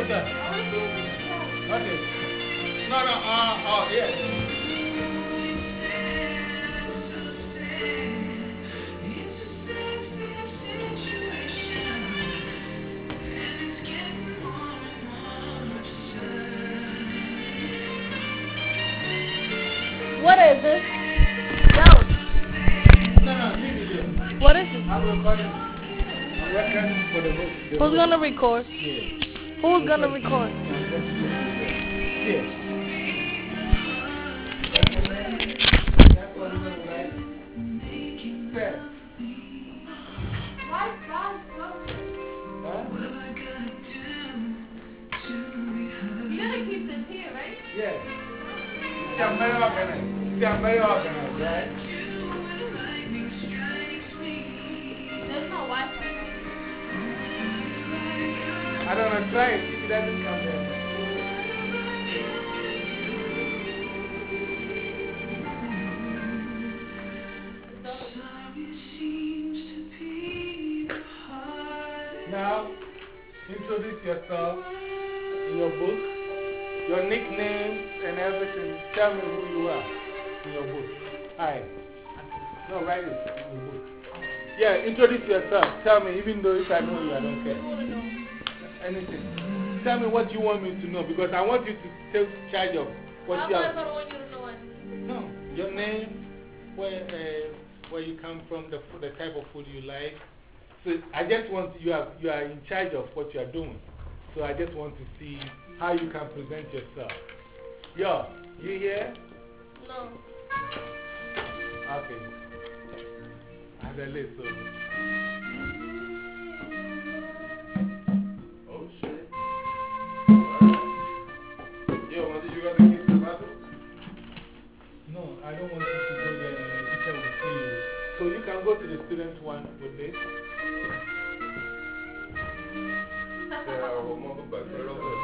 What's that? Okay. No, no, oh, yeah. What is this? No. No, no, leave it here. What is it? I'm recording. I'm recording for the host. Who's gonna record? Yeah. Who's gonna record? Yeah. That's what we're gonna write. Fair. Huh? You gotta keep this here, right? Yeah. You see, I'm very organized. You see, I'm very organized, right? There's no Wi-Fi. I don't know, try it. If it doesn't come there. Now, introduce yourself in your book, your nicknames and everything. Tell me who you are in your book. Hi. No, write it in your book. Yeah, introduce yourself. Tell me, even though if I know you, I don't care. Anything. Tell me what you want me to know because I want you to take charge of what you have. I don't want you to know anything. No, your name, where you come from, the type of food you like. So I just want you are in charge of what you are doing. So I just want to see how you can present yourself. Yo, you here? No. Okay. As I listen. Oh shit. Yo, did you got the keys to the bathroom? No, I don't want you to go there and the teacher will see you. So you can go to the student one with this. Yeah, well, motherfucker, put it over there.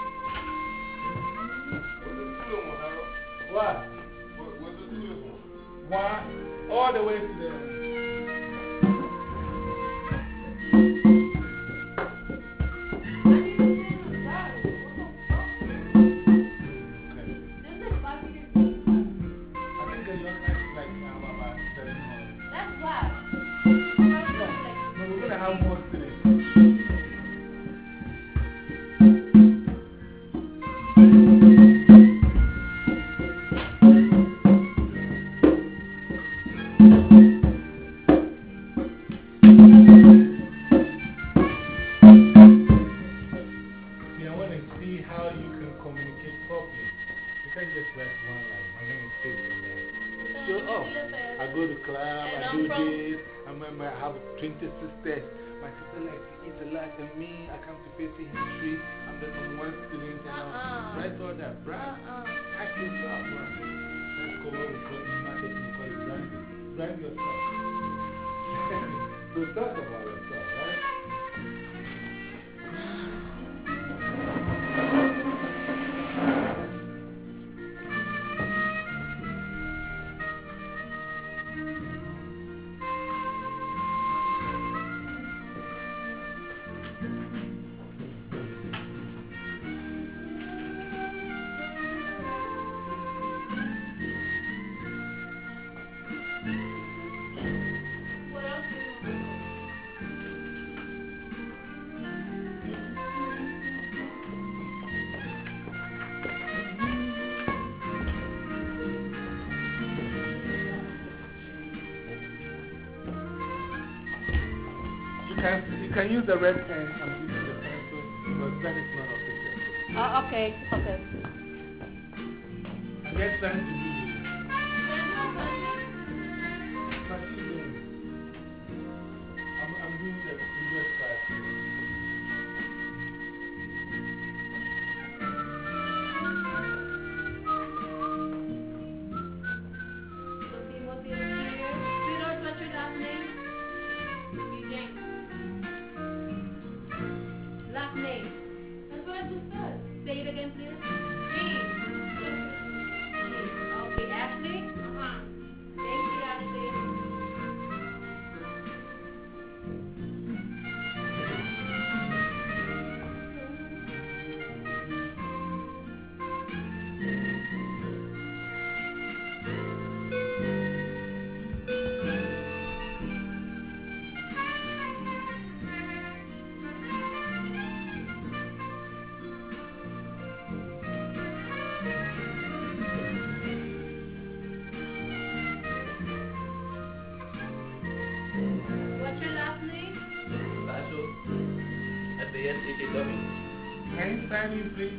Where's the student one, Harold? What? Where's the student one? One, all the way to the. I go to club, I do this. I remember I have 20 sisters. My sister like to eat a lot than me. I come to basic history. I'm the number one student. And write all that. Brand. Ask yourself, bro. Let's go what we call in marketing, we call it branding. Brand yourself. So talk about yourself, right? You can use the red pen. I'm using the pencil because pen is not official. Okay, okay. I'm just trying to do this. What are you doing? I'm doing the previous class. Sweetheart, what's your last name? James. Last name. That's what I just said. Say it again, please. G. G. Okay. H-A-W. Can you sign in, please?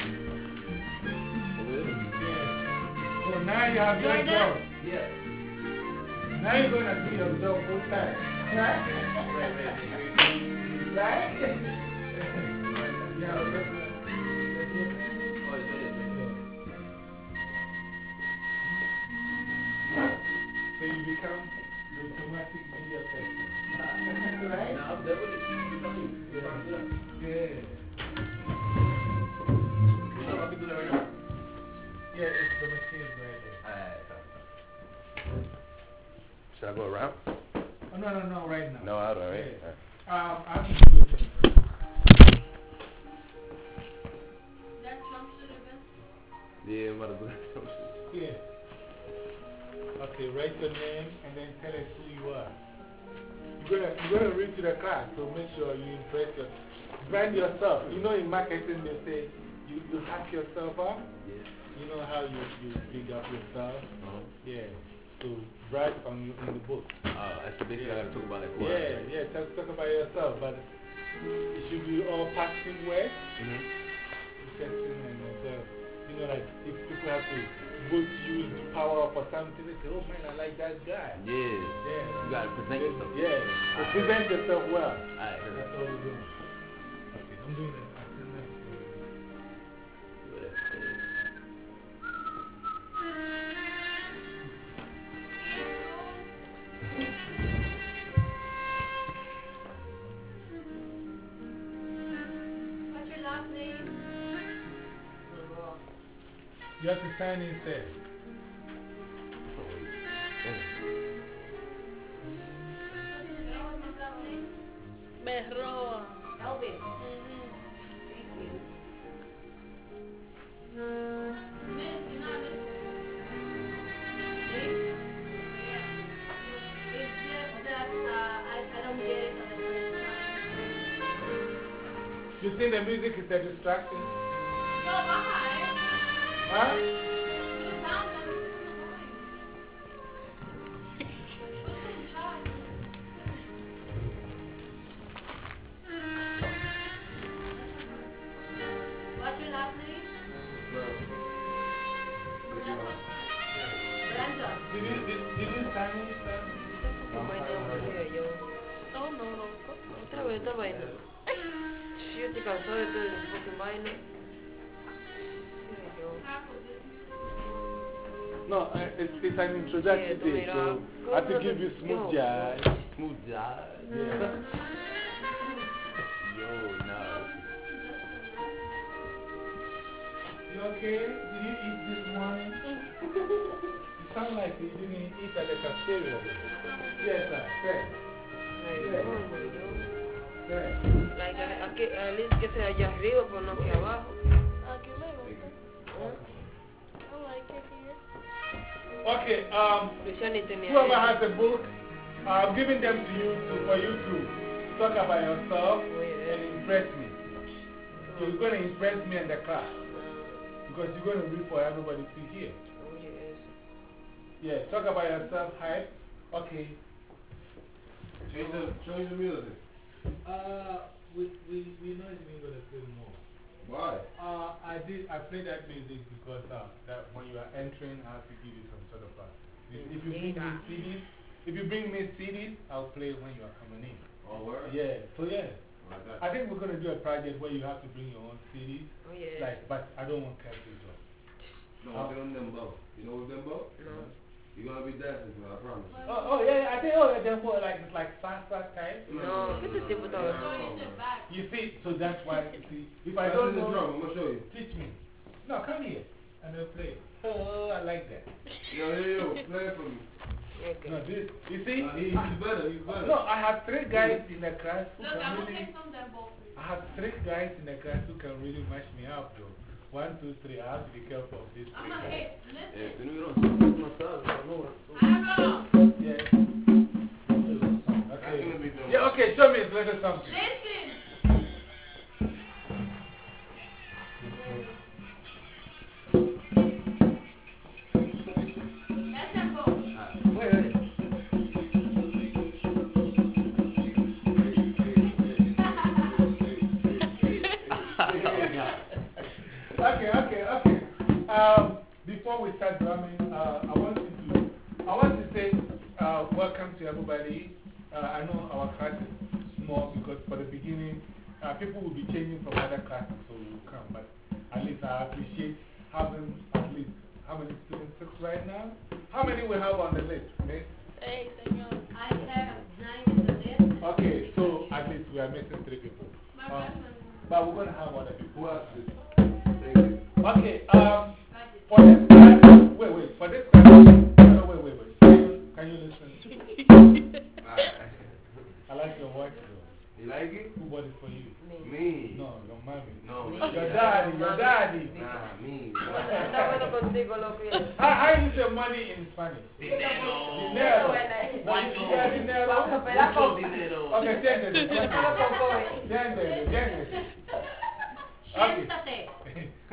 Yeah. So now you have your job. Yeah. Now you're going to do your job full time. Right? Right? Yeah, so you become the automatic media person. Right? No, I'm definitely Yeah. So I can do that right now? Yeah, it's the machine right there. Should I go around? Oh, no, right now. No, I don't, right? Yeah. I have to do it. That Trump should have been. Yeah, I'm about to do that. Yeah. Okay, write your name and then tell us who you are. You're gonna read to the class, so make sure you impress your. Brand yourself. You know, in marketing, they say you hack yourself up. Yeah. You know how you big up yourself? Yeah. So, brag in the book. That's the big thing I gotta talk about, like, what? Yeah, talk about yourself, but it should be all positive words. Interesting and you know, like if people have to vote you into power up or something, they say, oh man, I like that guy. Yeah. You gotta present yourself. Yeah. So present yourself well. Alright, that's all we're doing. Okay, I'm doing it. What's your last name? You have to sign in first. What's my last name? Berroa. Elvin. Miss, you know this? Miss? Yeah. It's just that I don't get it for the first time. You think the music is a distraction? Go by. Huh? You sound like you're annoying. You're so shy. What's your last name? Brenda. Did you sign in first? No. Otra vez esta vaina. Si yo estoy cansado de todo el fucking vaina. No, it's an introductory day, so I have to give you smooth jazz. Smooth jazz. Yeah. Yo, nah. You okay? Did you eat this morning? You sound like you didn't eat at the cafeteria. Yes, sir. Like, at least que sea allá arriba, pero no aquí abajo. Aquí me gusta. I like it here. Okay, Luciani tenía whoever has a book, I'm giving them to you for you to talk about yourself and impress me. So you're going to impress me in the class. Because you're going to read for everybody to hear. Oh, yes. Yeah, talk about yourself, hype. Okay. Show you the music. We're not even going to play more. Why? I played that music because that when you are entering, I have to give you some sort of if you bring me CDs, I'll play when you are coming in. Oh, word? Yeah, so yeah. I think we're going to do a project where you have to bring your own CDs. Oh, yes. Like, but I don't want cartridge though. No, we're doing them both. You know what's them both? No. You're going to be dancing to it, I promise. Yeah, I think, they're more like salsa type. No, ¿qué te tipo estaba? You see, so that's why, you see, if I That's don't in the know, drum, I'm going to show you. teach me. No, come here and then play. Oh, I like that. Yo, play it for me. Okay. No, this, you see? He's better, he's better. No, I have 3 guys in the class who Look, I'm can going to really. take some of them both. I have 3 guys in the class who can really mash me up, though. 1, 2, 3. I have to be careful of this. I'm going to hit. Listen. Tú no vieron más tarde, no. I know. Yeah. That's gonna be the Yeah, okay, show me a little something. Listen. Let them go. Wait. Before we start drumming, I want to say welcome to everybody. I know our class is small because for the beginning, people will be changing from other classes, so we will come. But at least I appreciate having at least how many students? 6 right now? How many we have on the list, Miss? 6, señor. I have 9 in the list. Okay, so at least we are missing 3 people. But we're going to have other people. Who else is? Okay, for this class, wait, for this class, no, wait. Can you listen? I like your voice though. You like it? Who bought it for you? Me. No, your mommy. No, Your daddy. Nah, me. Está bueno contigo, loco. How you say money in Spanish? Dinero. Dinero. ¿Cuánto? Dinero. Mucho dinero. Okay, siéntate. Siéntate.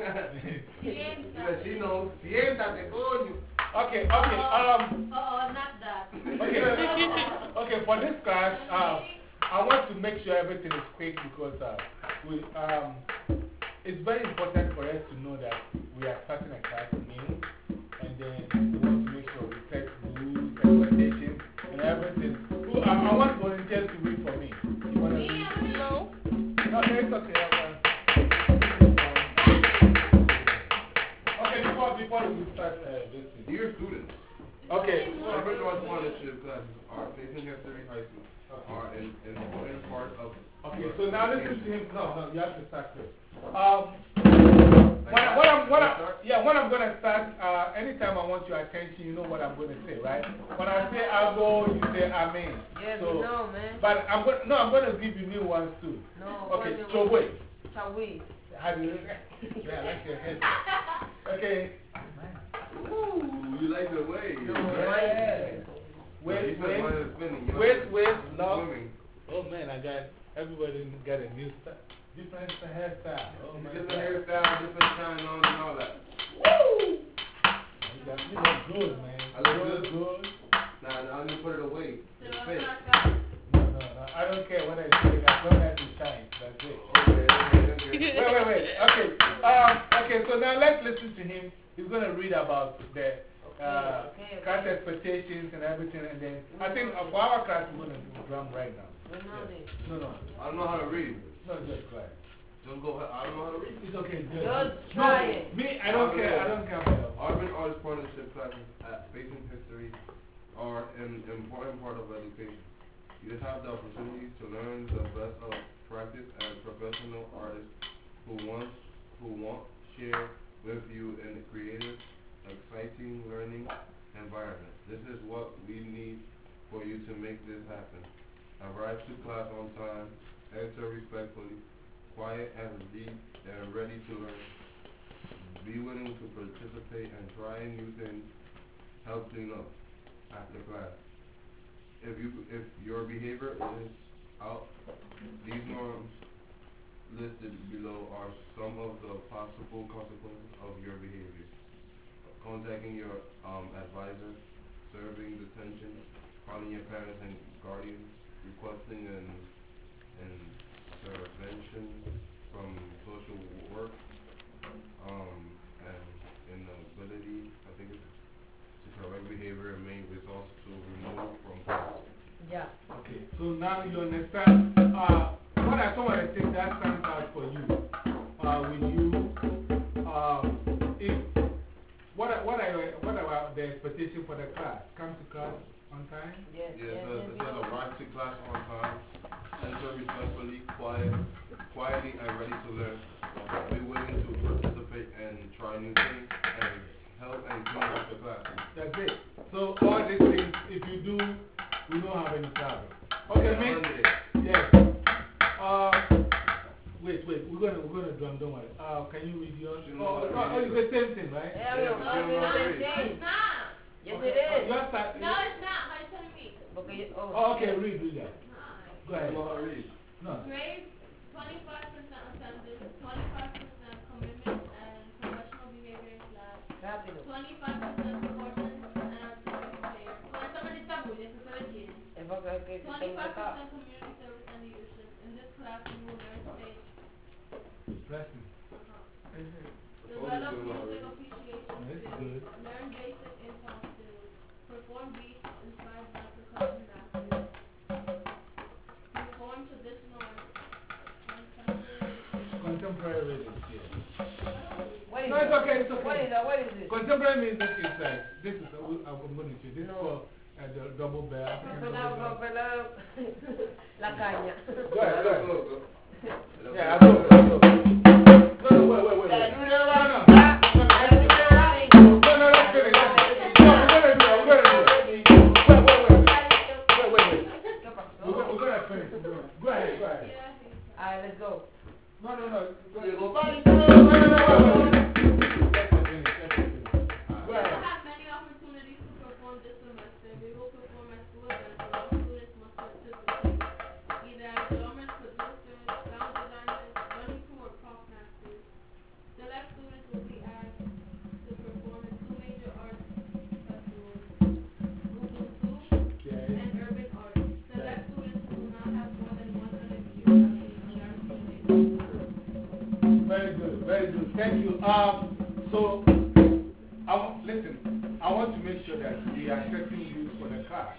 She knows. Siéntate, coño. Okay, Oh, not that. okay, for this class, I want to make sure everything is quick because it's very important for us to know that we are starting a class new, and then we want to make sure we set rules, expectations, and everything. I want volunteers to read for me. You want to read? No. No, it's okay. Okay, before we start this thing. Dear students, Okay. Urban North Partnership classes are facing history high school. Are an important part of. Okay, so now listen to him. No, you have to start first. When I'm going to start, anytime I want your attention, you know what I'm going to say, right? When I say I go, you say amen. Yeah, so, we know, man. But I'm going to give you new ones too. No. Okay, so wait. Chawi. How do you Yeah, I like your head. Okay. Ooh, you like the way. No, Yeah. Wait, love. Oh man, everybody got a new style. Different hairstyle. Oh my Different God. hairstyle, different shine on and all that. Woo! You look good, man. I look good. Nah, I'm gonna put it away. It's fake. No. I don't care what I say. As long as it shines. That's it. Okay. Wait. Okay. Okay, so now let's listen to him. He's going to read about the class expectations and everything. And then I think for our class, we're going to do drum right now. We know this. No. I don't know how to read. No, just try. Don't go, I don't know how to read. It's okay. Just try it. Me, I don't care. I don't care about Urban Arts Partnership classes at Facing History are an important part of education. You have the opportunity to learn the best of practice and professional artists who want share with you in a creative, exciting learning environment. This is what we need for you to make this happen. Arrive to class on time, enter respectfully, quiet and ready to learn. Be willing to participate and try new things. Help clean up after class. If your behavior is out, these norms listed below are some of the possible consequences of your behavior. Contacting your advisor, serving detention, calling your parents and guardians, requesting an intervention from social work, and inability, I think it's to correct behavior and may result to remove from class. Yeah. Okay, so now you understand what are some of the things that stands out for you when you, what are the expectations for the class? Come to class on time? Yes. Arrive to class on time, enter respectfully, quietly and ready to learn. Be willing to participate and try new things and help and clean up the class. That's it. So all these things, if you do, we don't have any problem. Okay, mate? Yes. Wait, we're gonna drum, don't worry. Can you read yours? It's the same thing, right? Yeah, we don't know. It's not. Yes, it is. Yours start, No, it's not. How you telling me? Okay, okay, read that. Go ahead. No. Grade, 25% attendance, 25% commitment and professional behavior in class, Rápido. 25% importance and artistic flair. Con esta maldita bulla, eso se le tiene. Es porque hay que 25% community service and leadership. In this class, you will learn stage. Blessing. Develop music appreciation contemporary rhythm here. What is No, it's that? okay, it's okay. What is that? What is this? Contemporary music is like, this is, I'm going to show you. This is No. for the double bell. African double bell. La caña. Go ahead, go ahead. Go. Yeah, I go. No, wait. La luna No, va. no. La luna va. No, let's finish. No, we're going to do it. Wait. ¿Qué pasó? We're going to finish. Go ahead. Alright, let's go. No. Llegó Palito. Let's finish. Go We ahead. will have many opportunities to perform this semester. We will perform at school events where all students must participate, either as drummers, producers, sound designers, running crew, or prop masters. Select students will be asked to perform in two major arts festivals, Ubuntu Okay. and Urban Art. Select students who do not have more than 100 views of the ERC. Very good. Thank you. So, listen, I want to make sure that we are setting rules for the class.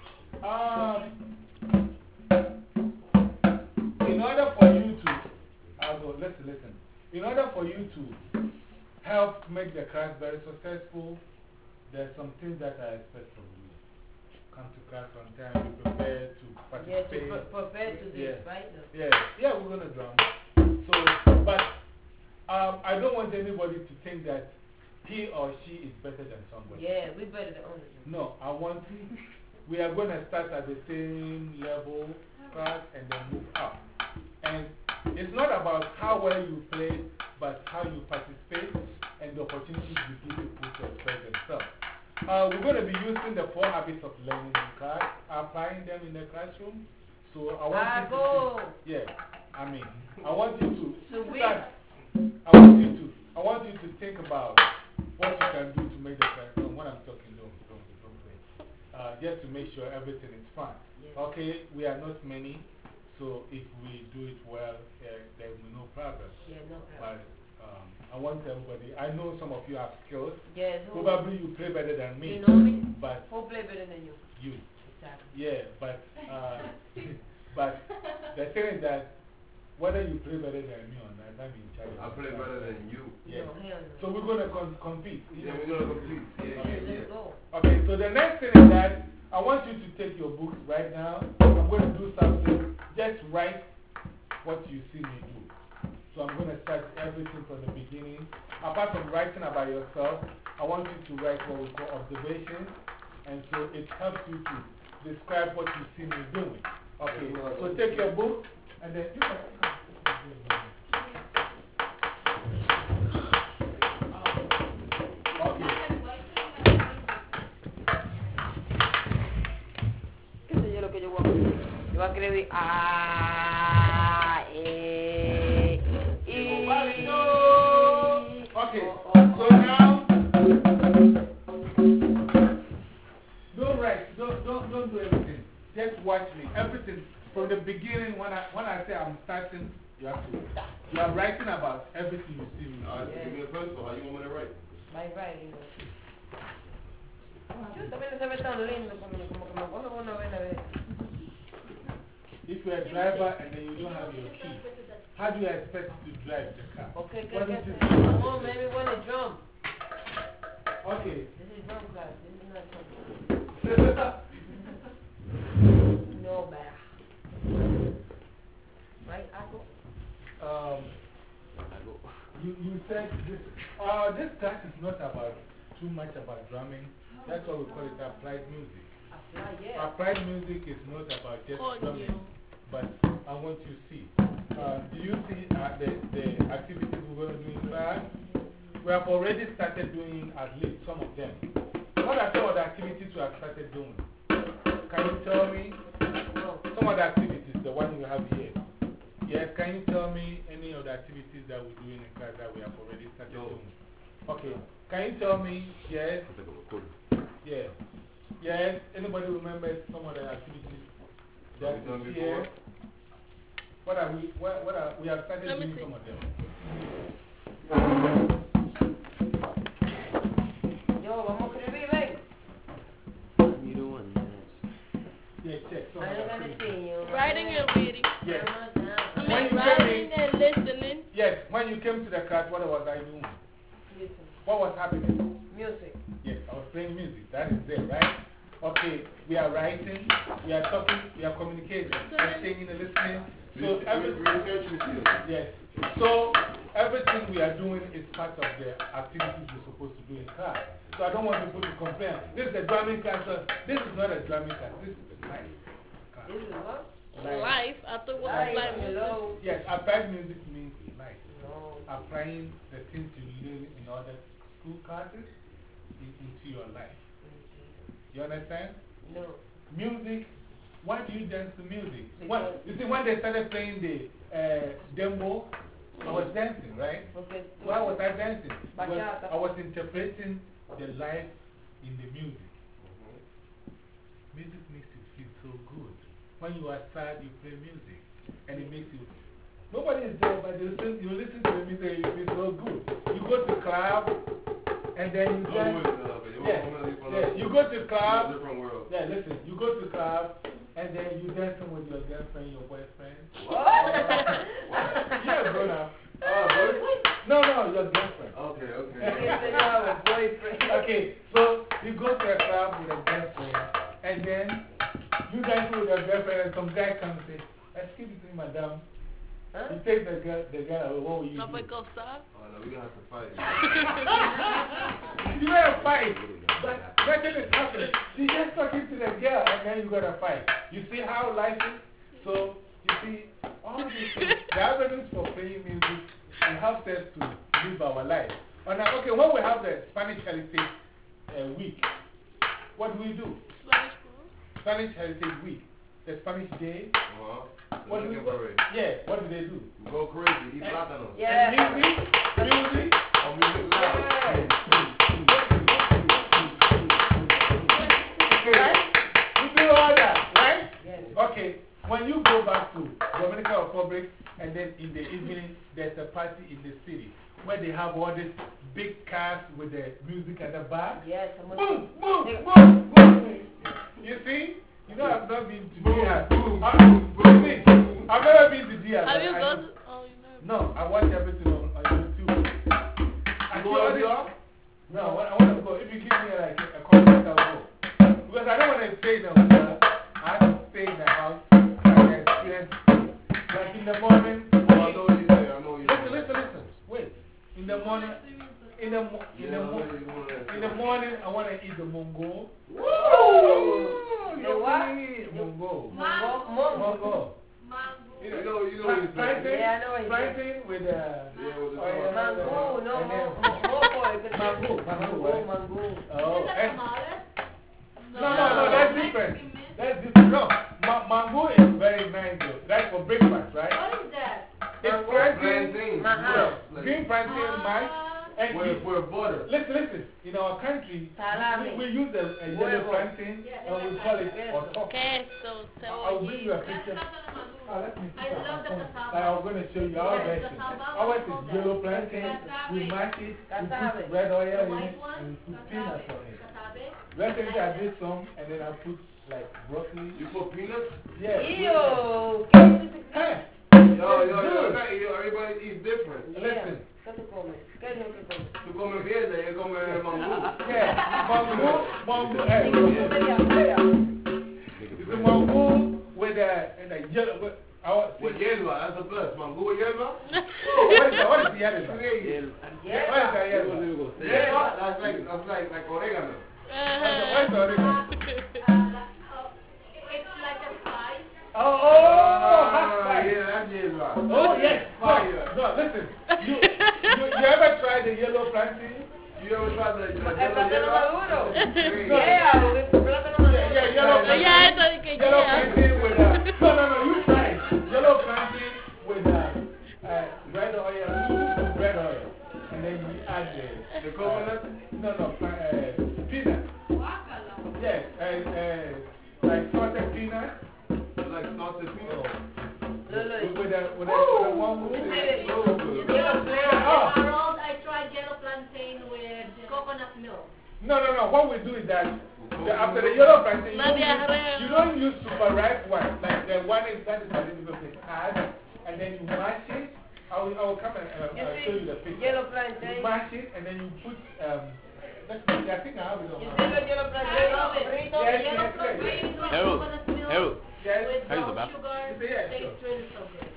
In order for you to, listen. In order for you to help make the class very successful, there's some things that I expect from you. Come to class on time, be prepared to Yeah, participate. to prepare to this, right? Yeah, we're going to drum. So, but I don't want anybody to think that he or she is better than somebody. Yeah, we better than others. No, we are going to start at the same level class and then move up. And it's not about how well you play, but how you participate and the opportunities we give people to express themselves. We're going to be using the 4 habits of learning in class, applying them in the classroom. So I want you to, I want you to start. I want you to think about what you can do to make the classroom. When I'm talking, don't play. Just to make sure everything is fine. Yes. Okay, we are not many, so if we do it well, there will be no problem. Yeah, no problem. But I want everybody, I know some of you have skills. Yes, Probably you play better than me. You know me? But Who play better than you? you. Exactly. Yeah, but, but the thing is that whether you play better than me or not, I'm in charge. I play better than you. Yes. No, hell no. So we're going to compete. Yeah, we're going to compete. Okay, let's go. Okay, so the next thing is that I want you to take your books right now. I'm going to do something. Just write what you see me do. So I'm going to start everything from the beginning. Apart from writing about yourself, I want you to write what we call observations. And so it helps you to describe what you see me doing. Okay, so take your book and then you can. ¿Qué sé yo lo que yo voy a hacer? Yo voy a escribir A, E, I. Okay, so now, don't write, don't do everything. Just watch me. Everything from the beginning, when I say I'm starting, you have to. You are writing about everything you see me. Give me a pencil. How you want me to write? Bye, bye. Yo también no se ve tan lindo como que me acuerdo una vez a ver. If you're a driver and then you don't have your key, how do you expect to drive the car? Okay, What good. is it? Come on, maybe when the drum. Okay. This is drum class. This is not something. No better. Right, Akko? You said this class is not about too much about drumming. That's why we call it applied music. Applied music is not about just drumming, but I want you to see. Do you see the activities we're going to do in class? We have already started doing at least some of them. What are some of the activities we have started doing? Can you tell me some of the activities, the one you have here? Yes, can you tell me any of the activities that we're doing in class that we have already started doing? Okay, can you tell me, yes? Yeah. Yes, anybody remember some of the activities that we've done here? before? We have started doing some of them. Yo, vamos a escribir, ven. Yeah, check some of I the ain't gonna activities. see you. Writing and reading. Yes. I mean, writing and listening. Yes, when came to the class, what was I doing? Listen. What was happening? Music. Yes, I was playing music. That is it, right? Okay, we are writing, we are talking, we are communicating, exchanging and listening. So yes. So everything we are doing is part of the activities we're supposed to do in class. So I don't want people to complain. This is a drumming class. This is not a drumming class. This is a life class. This is what? Life. I thought what Life. was life? Hello. Yes, applied music means life. No. Applying the things you learn in other school classes into your life. You understand? No. Music, why do you dance to music? Because You see, when they started playing the dembo, I was dancing, right? Okay. Why was I dancing? Because Bachata. I was interpreting the life in the music. Music makes you feel so good. When you are sad, you play music, and it makes you. Nobody is there, but you listen to the music, and you feel so good. You go to club, and then you dance. Yeah, you go to club. Yeah, listen, you go to club, and then you dancing with your girlfriend, your boyfriend. Yeah, grown up. No, your girlfriend. Okay. You have a boyfriend. Okay, so you go to a club with a girlfriend, and then you dance with your girlfriend, and some guy comes and says, "Excuse me, madam." Huh? You take the girl away, what will you No do? fue cosa. Oh, no, we're going to have to fight. You gotta fight. But nothing is happening. She's just talking to the girl, and then you gotta fight. You see how life is? So, you see, all these things, the avenues for playing music, it helps us to live our life. Okay, when we have the Spanish Heritage Week, what do we do? Spanish school. Spanish Heritage Week, the Spanish Day. What do we do? Parade. Yeah, what do they do? Go crazy, eat plátanos. Yeah. And music. Or music loud. Right? You do all that, right? Yes. Okay, when you go back to Dominican Republic, and then in the evening, there's a party in the city where they have all these big cars with the music at the back. Yes. Boom, boom, boom, boom. You see? You know, I've not been to Diaz. I've never been to Diaz. Have you gone? Oh, you never. No, I watch everything on YouTube. I You see all want to this- go? No, I want to go. If you give me like a contract, I'll go. Because I don't want to stay in the hotel. I have to stay in the house and experience. Like in the morning. Oh, I know what you say. Listen. Wait. In the morning. In the morning, I want to eat the mongo. The what? Mongo. Mongo. You know what you're saying. Plantain, Yeah, I know what you're plantain with with the oil. Mango. No, And then- mango. Oh, Is that and- tamales? No, that's different. That's different. No, mango is very nice though. That's for breakfast, right? What is that? It's plantain, Plantain. green plantain, mash, and With butter. listen. In our country, Salami. we use a yellow Huevo. plantain and we call it otok. Queso, I'll bring you a cebollita. picture. Let me see I love the cassava. I'm going to show you our Yes, version. cassava, Ours we call is that. yellow plantain. Cassava. We mash it, we Cassava. put red oil The in white it, one, and we put cassava, peanuts on it. cassave. Recently I did some, and then I put like broccoli. You put peanuts? Yeah. Ew. Hey, Yo, everybody eats different. listen. ¿Qué tú comes? ¿Qué es lo que comes? Tú comes mierda y él come mangú. Yeah, mango, hey. Digo, comería afuera. It's a mango with a yellow, With hierba, that's a plus. Mangú with hierba? what is the yellow? What is the yellow? Hierba? That's like oregano. What is the oregano? It's like a spice. Oh, hot spice. Yeah, that's hierba. Oh, yes. Fire. No, listen. You ever tried the yellow plantain? You ever tried the El plátano hierba? maduro. Crazy. Yeah, el plátano maduro. Yeah, yellow plantain. Yeah, eso de que Yellow yeah. plantain with no, you try it. Yellow plantain with red oil, and then you add The coconut? no, peanut. Yes, like salted peanut. Like salted peanut? With a one with So good. Yellow flavor. Harold, I tried yellow plantain with coconut milk. No. What we do is that after the yellow plantain, you don't use super ripe one. Like the one that is a little bit hard, and then you mash it, I will come and I'll show you the picture. Yellow plantain. You mash it and then you put, let's see, I think I have it on You my see the yellow plantain? Frito? Yes, Yellow yes, plantain. yes. Harold, Harold, Yes. how you the bathroom? Yeah, Tastes sure. really so good.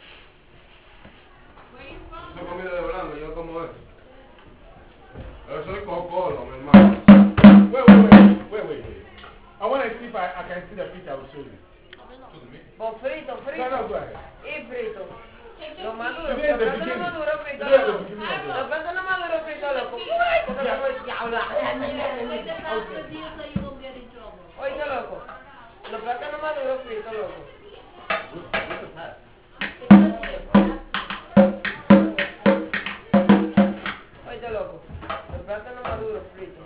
Where you from? Esa comida de blanco, yo como eso. Eso es cocolo, mi hermano. Wait. I want to see if I can see the picture I will show you. Con frito, frito. No, go ahead. Y frito. Lo maduro, Today is los the plátanos beginning. maduros frito, Today is the loco. beginning of Los it. plátanos maduros frito, loco. Uy, porque Yeah. como el diablo. Take the fast with you so you won't get in trouble. Oye, loco. Los plátanos maduros fritos, loco. Oye, loco. Los plátanos maduros fritos.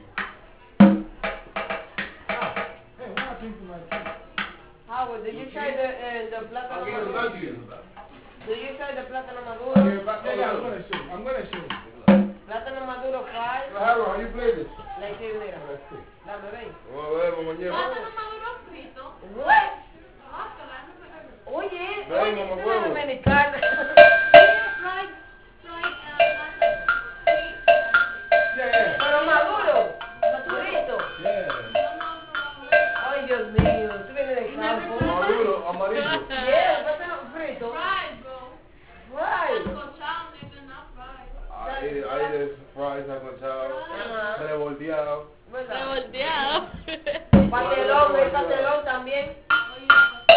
Hey, what happened to my key? Howard, did you try the plátano I'll give it maduro? back to you. Did you try the plátano Yeah, maduro? I'm going to show you. I'm going to show you. Plátano maduro fried. Harold, how you play this? Like this, mira. Let's see. Dame, ven. Vamos a ver, vamos a Plátano maduro frito. What? Guácala, no me hagas. Oye, Ven, oye, mamá, tú eres huevo. dominicana. Fried plátano. Yeah. Pero maduro. Madurito. Yeah. Ay, Dios mío, tú vienes de campo. Maduro, amarillo. Yeah, plátano frito. Fried, bro. Right. Sancochado, nigga, not fried. Ahí es fries, sancochado, Ajá. revolteado. ¿Verdad? Revolteado. Patelón, hay patelón también. Oye,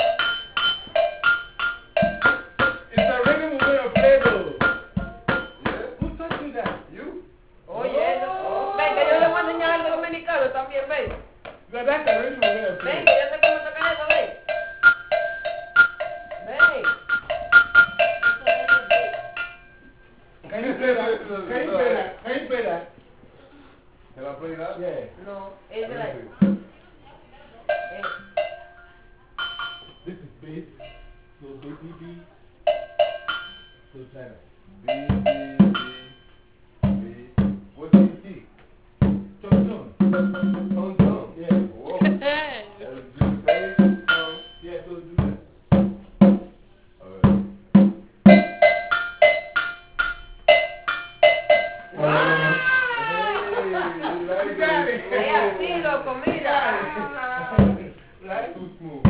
It's a really movie of flavor. Yeah? Who taught you that? You? Oye, ven, que yo le voy a enseñar algo dominicano también, ven. No, that's a really movie of Ven, flavor. que yo sé cómo tocar eso, ven. Ven. Can you play that? Can you play that? Can you play that? Can I play that? Yeah. No, es like. This is bass. So B, B, B. So try that. B. What's B? Tone. Tone, tone. Yeah. Whoa. That's just bass, tone. Yeah, so do that. Alright. You got it. Es así, loco, mira. Right? Too smooth.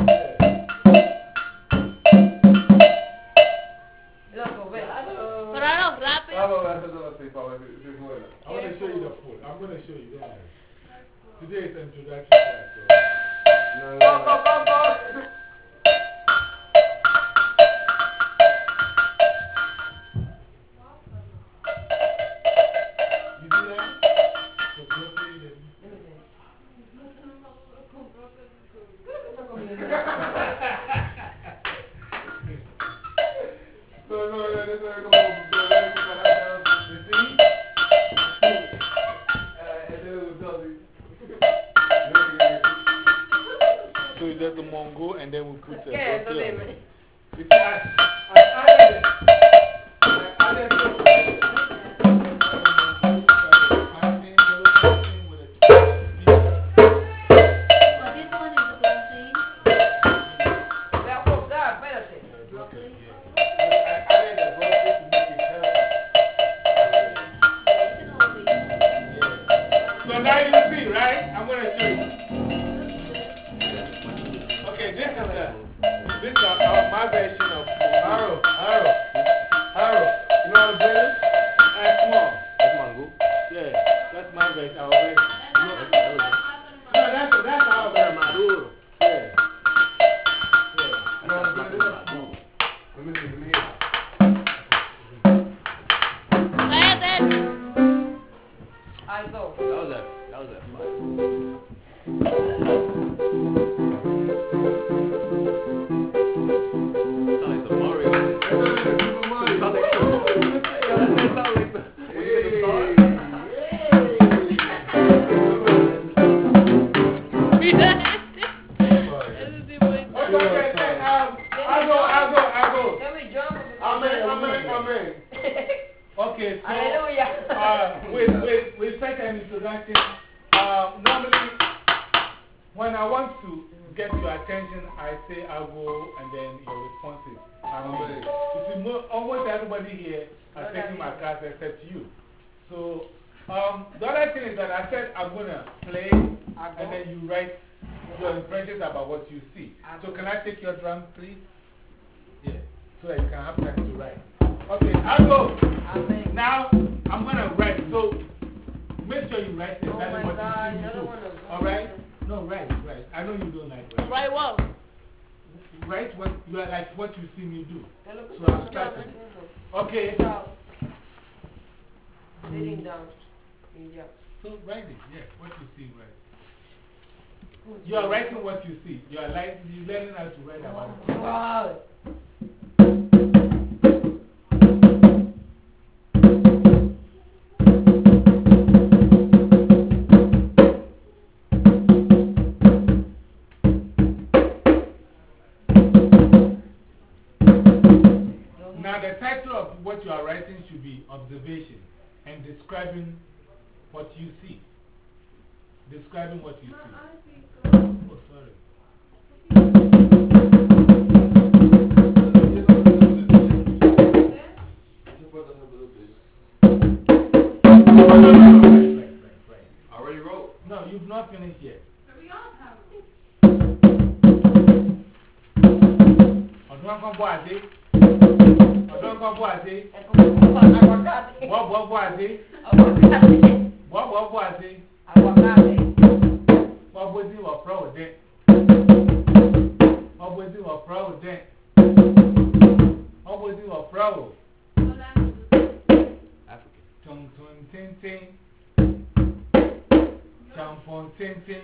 Loco, ven. Pero ahora rápido. Vamos a hacerlo así para ver si suena. I want to show you the food. I'm going to show you that. Today is introduction class. So. Coco, coco. You do that? So broccoli and... No, eso es como beber cucaracha. You see? Ese le gustó, sí. So you just the mongo and then we put ¿Qué es eso? broccoli on Dime. it. You see, I added But this one is the plantain. Voy a cortar, espérate. Broccoli. I added the broccoli to make it healthy. It's an old baby. So now you see, right? I'm going to show you. Okay, this is my version of Harold. You know how to play this? small. That's mango. Yeah, that's my version. Our version. That's No, that's our version. Maduro. Yeah. Yeah. You know how to play this? Let me see, let me hear. Cállate. Algo. That was that Sound like the Mario. Eso es el Super Mario. Sound like that sound like the. Mira este. Ese tipo de... Okay, I'll go. Let me jump. Amén. Okay, so Aleluya. with such an introduction, normally when I want to get your attention, I say Ago, and then your response is Amen. You see, almost everybody here are taking my class except you. So, the other thing is that I said I'm going to play, and then you write your impressions about what you see. So, can I take your drum, please? Yeah, so that you can have time to write. Okay, Ago. Now, I'm going to write. So, make sure you write exactly what you see. Alright? No, write. I know you don't like writing. Write what? Write what you are like what you see me do. So I'm starting. Okay. Sitting down. Yeah. So write it, yeah. What you see, right? You are writing what you see. You are learning how to write about it. Wow. Now the title of what you are writing should be Observation and describing what you see. Describing what you see. Oh, sorry. I already wrote. No, you've not finished yet. We all have it. Ọdún kan bọ́ àdé. Ọdún kan bọ́ àdé. Bọ́ àdé. Bọ́ àdé. Bọ́ sí wọ̀ fúra òdẹ. Bọ́ sí wọ̀ fúra òdẹ. Bọ́ sí wọ̀ fúra ò. African. Tuntun tíntín. Champon tíntín.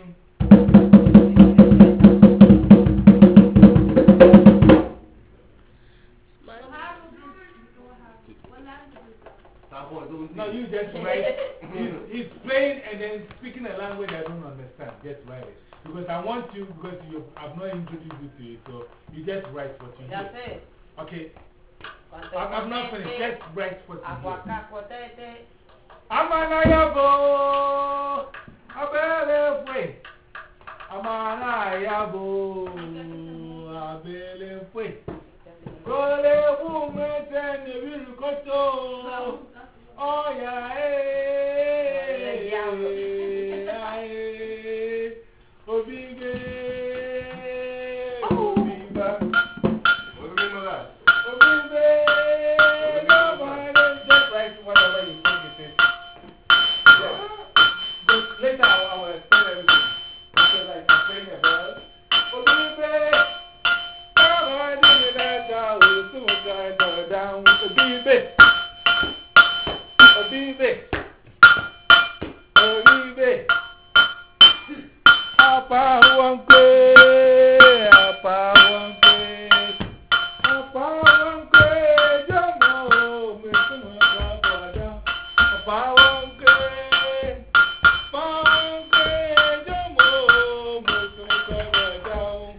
No, you just write. He's playing and then speaking a language I don't understand. Just write it. Because I want you, because I've not introduced you to it, so you just write what you hear. That's it. Okay. I'm not finished. Just write what you hear. Amanayabo, Abelefwe. Amanayabo, Abelefwe. Gole Bumete, Nevirukoto. Oh, yeah, Obibe, Obiba. What do you mean by that? Obibe, just write whatever you think it is. But later I will explain everything. So, like, explain the bird. Obibe, I didn't let go, so I go down. Obibe. Obibe, Obibe, Apa wankwe, Apa wankwe, Apa wankwe, Jomo, Mr. Papa, Apa wankwe, Jomo, Mr. Papa.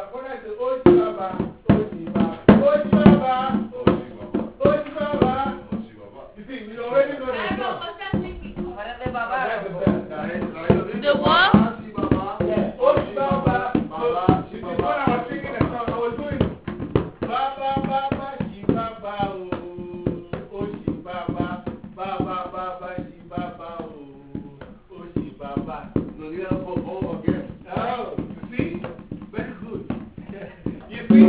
when I say Oshi Baba, Oshi Baba, Oshi Baba, Oshi Baba. You see, we already know the song. That's the best. The what? Yeah, Oshi Baba. So, you see, when I was singing the song, I was doing Baba, Baba, Shi Baba, oh, Oshi Baba, Baba, Baba, Shi Baba, oh, Oshi Baba. No, you have to go all again. Oh, you see? Very good. You see?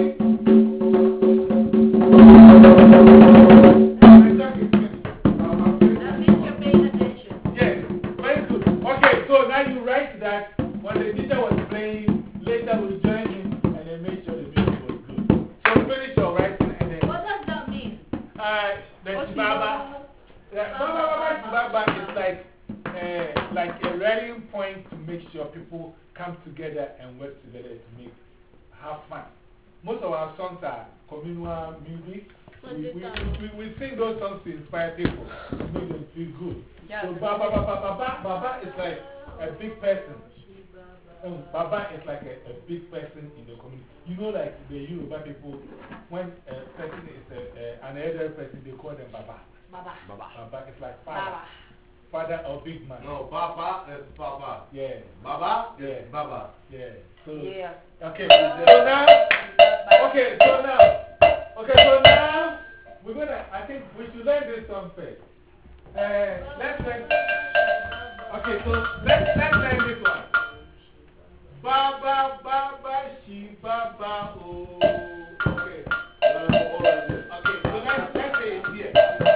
Yes, very good. Okay, so now you write that when the teacher was playing, later we join in and then make sure the music was good. So finish your writing and then. What does that mean? The Shibaba. Baba Shibaba is like a rallying point to make sure people come together and work together to have fun. Most of our songs are communal music. We sing those songs to inspire people, to make them feel good. So Baba is like a big person. Baba is like a big person in the community. You know, like the Yoruba people, when a person is an elderly person, they call them Baba. Baba is like father. Father or big man. No, Papa is Papa. Yeah. Baba is Baba. Yeah. So, Yeah. okay, so now, we're gonna, I think we should learn this song first. Let's learn, okay, so let's learn this one. Baba, Baba, Shi, Baba, oh, okay. Okay, so let's say it here.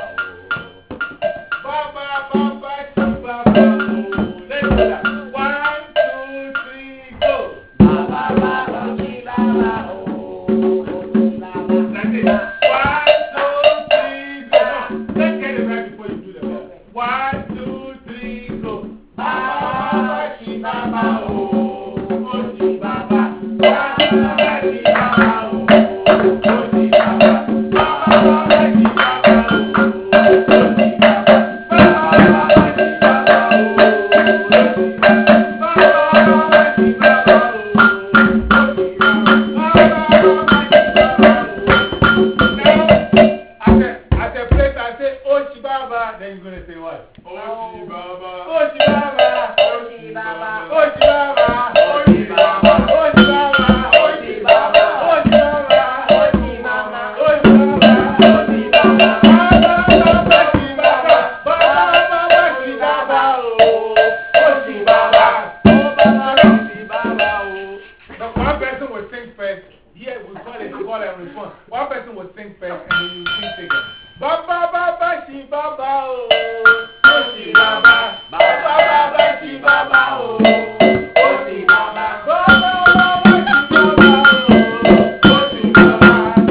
Baba, Baba, Shi, Baba, oh, let's do that. 1, 2, 3, go. Baba, Baba, Shi, Baba, oh. That's it. 1, 2, 3, go. Let's get it right before you do the bell. 1, 2, 3, go. Baba, Baba, Shi, Baba, oh. Oshi Baba, Baba, Baba, Shi, Baba, oh. Oshi Baba, Baba, Baba, Shi, Baba, oh. Oshi Baba, Baba, Baba, Shi, Baba, oh. Oshi Baba, Baba, Baba, Shi, Baba, oh. Oshi Baba, Baba, Baba, Shi, Baba, oh. Now, at the place I say Oshi Baba, then you're going to say what? Oshi Baba. Oshi Baba. Oshi Baba. Oshi Baba. Oshi Baba. Oshi Baba. Oshi Baba. Oshi Baba. Oshi Baba. Oshi Baba. Oshi Baba. Baba Shi Baba. Baba Shi Baba. Oshi Baba. Baba Shi Baba. Now one person will sing first. Here we call it call and response. One person will sing first and then you sing second. Baba Shi Baba. Oshi Baba. Baba Shi Baba. Oshi Baba. Baba Shi Baba. Oshi Baba.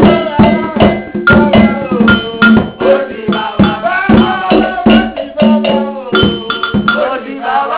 Oshi Baba. Shi Baba. Oshi Baba.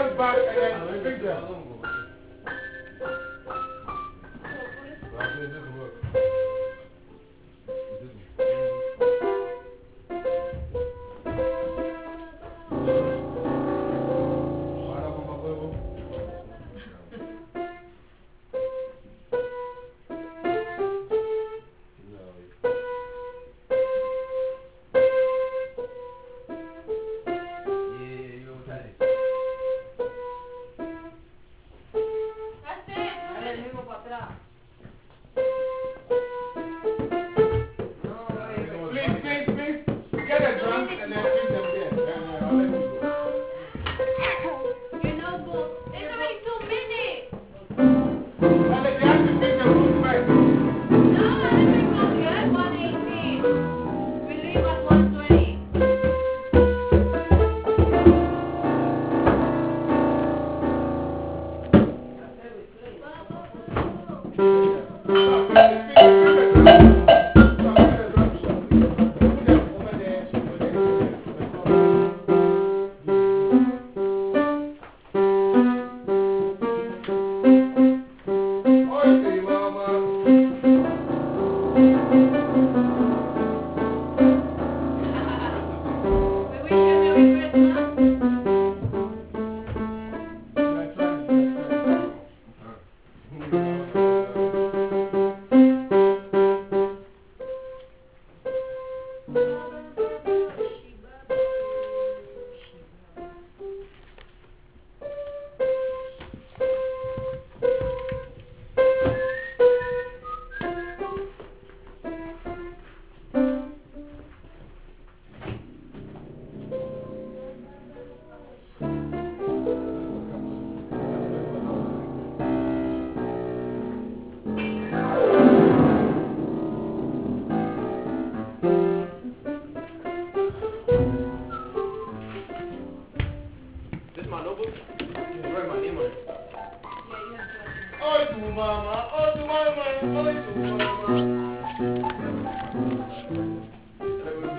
drums back and then pick them.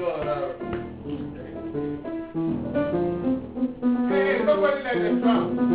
Somebody like the drum.